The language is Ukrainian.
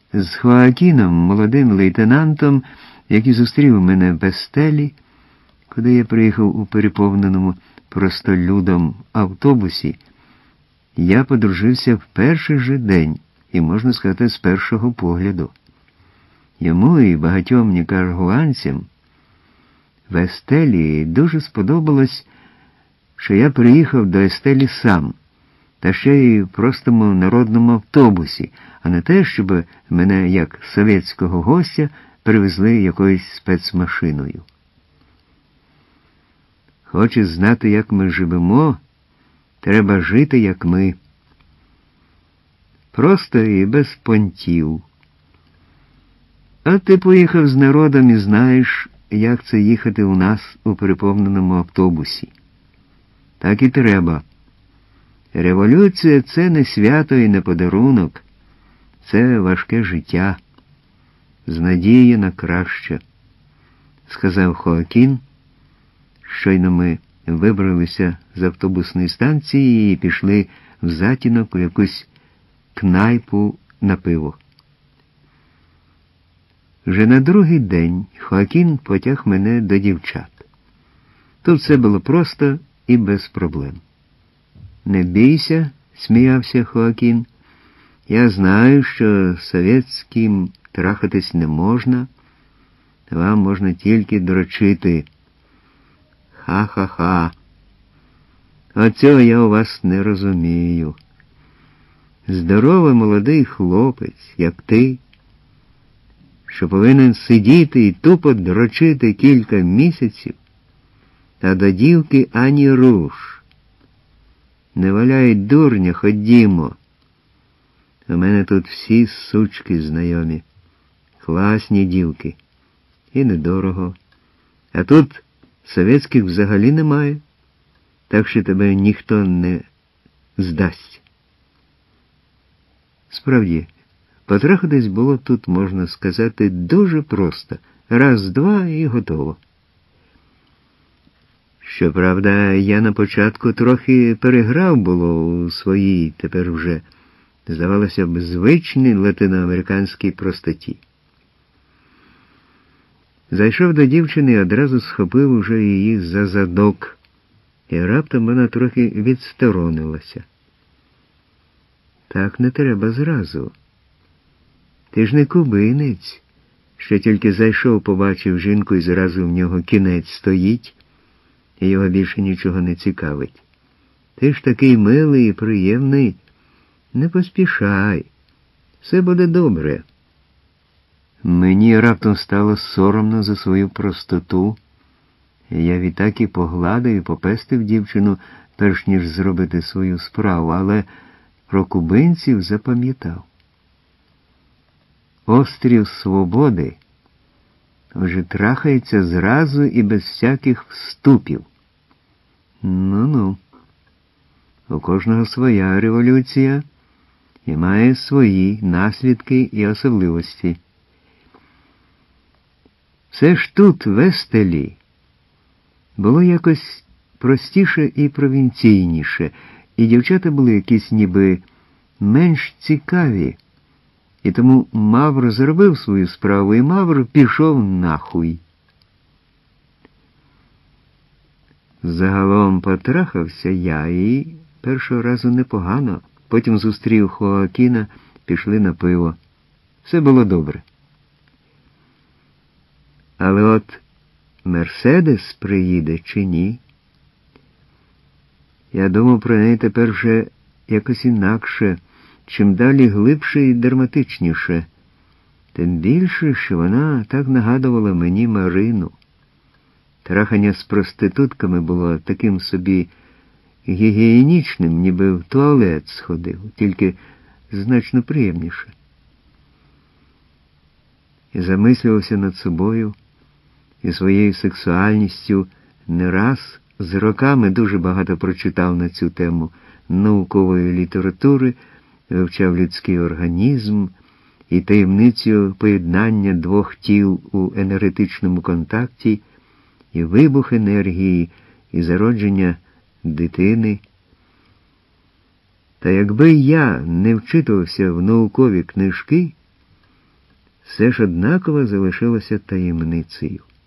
з Хоакіном, молодим лейтенантом, який зустрів мене в Естелі, куди я приїхав у переповненому простолюдом автобусі, я подружився в перший же день, і, можна сказати, з першого погляду. Йому і багатьом нікарагуанцям в Естелі дуже сподобалось, що я приїхав до Естелі сам, та ще й в простому народному автобусі, а не те, щоб мене, як совєтського гостя, привезли якоюсь спецмашиною. Хочеш знати, як ми живемо, треба жити, як ми. Просто і без понтів. А ти поїхав з народом і знаєш, як це їхати у нас у переповненому автобусі. Так і треба. Революція – це не свято і не подарунок. Це важке життя. З надією на краще, сказав Хоакін. Щойно ми вибралися з автобусної станції і пішли в затінок у якусь кнайпу на пиво. Вже на другий день Хоакін потяг мене до дівчат. Тут все було просто і без проблем. «Не бійся», – сміявся Хоакін. «Я знаю, що совєтським трахатись не можна, вам можна тільки дрочити. Ха-ха-ха. Оцього я у вас не розумію. Здоровий молодий хлопець, як ти, що повинен сидіти і тупо дрочити кілька місяців, та до дівки ані руш. Не валяй дурня, ходімо. У мене тут всі сучки знайомі. Класні дівки. І недорого. А тут совєтських взагалі немає, так що тебе ніхто не здасть». Справді, потрахатись було тут, можна сказати, дуже просто. Раз-два і готово. Щоправда, я на початку трохи переграв було у своїй, тепер вже, здавалося б, звичній латиноамериканській простоті. Зайшов до дівчини і одразу схопив уже її за задок, і раптом вона трохи відсторонилася. Так не треба зразу. Ти ж не кубинець, що тільки зайшов, побачив жінку і зразу в нього кінець стоїть, і його більше нічого не цікавить. Ти ж такий милий і приємний. Не поспішай. Все буде добре. Мені раптом стало соромно за свою простоту. Я відтак і погладив, і попестив дівчину, перш ніж зробити свою справу, але про кубинців запам'ятав. Острів Свободи вже трахається зразу і без всяких вступів. Ну-ну. У кожного своя революція і має свої наслідки і особливості. Все ж тут, в Естелі, було якось простіше і провінційніше, і дівчата були якісь ніби менш цікаві, і тому Мавр зробив свою справу, і Мавр пішов нахуй. Загалом потрахався я, і першого разу непогано. Потім зустрів Хоакіна, пішли на пиво. Все було добре. Але от Мерседес приїде чи ні? Я думав про неї тепер вже якось інакше, чим далі глибше і драматичніше. Тим більше, що вона так нагадувала мені Марину. Трахання з проститутками було таким собі гігієнічним, ніби в туалет сходив, тільки значно приємніше. І замислювався над собою і своєю сексуальністю не раз, з роками дуже багато прочитав на цю тему наукової літератури, вивчав людський організм і таємницю поєднання двох тіл у енергетичному контакті, і вибух енергії, і зародження дитини. Та якби я не вчитувався в наукові книжки, все ж однаково залишилося таємницею.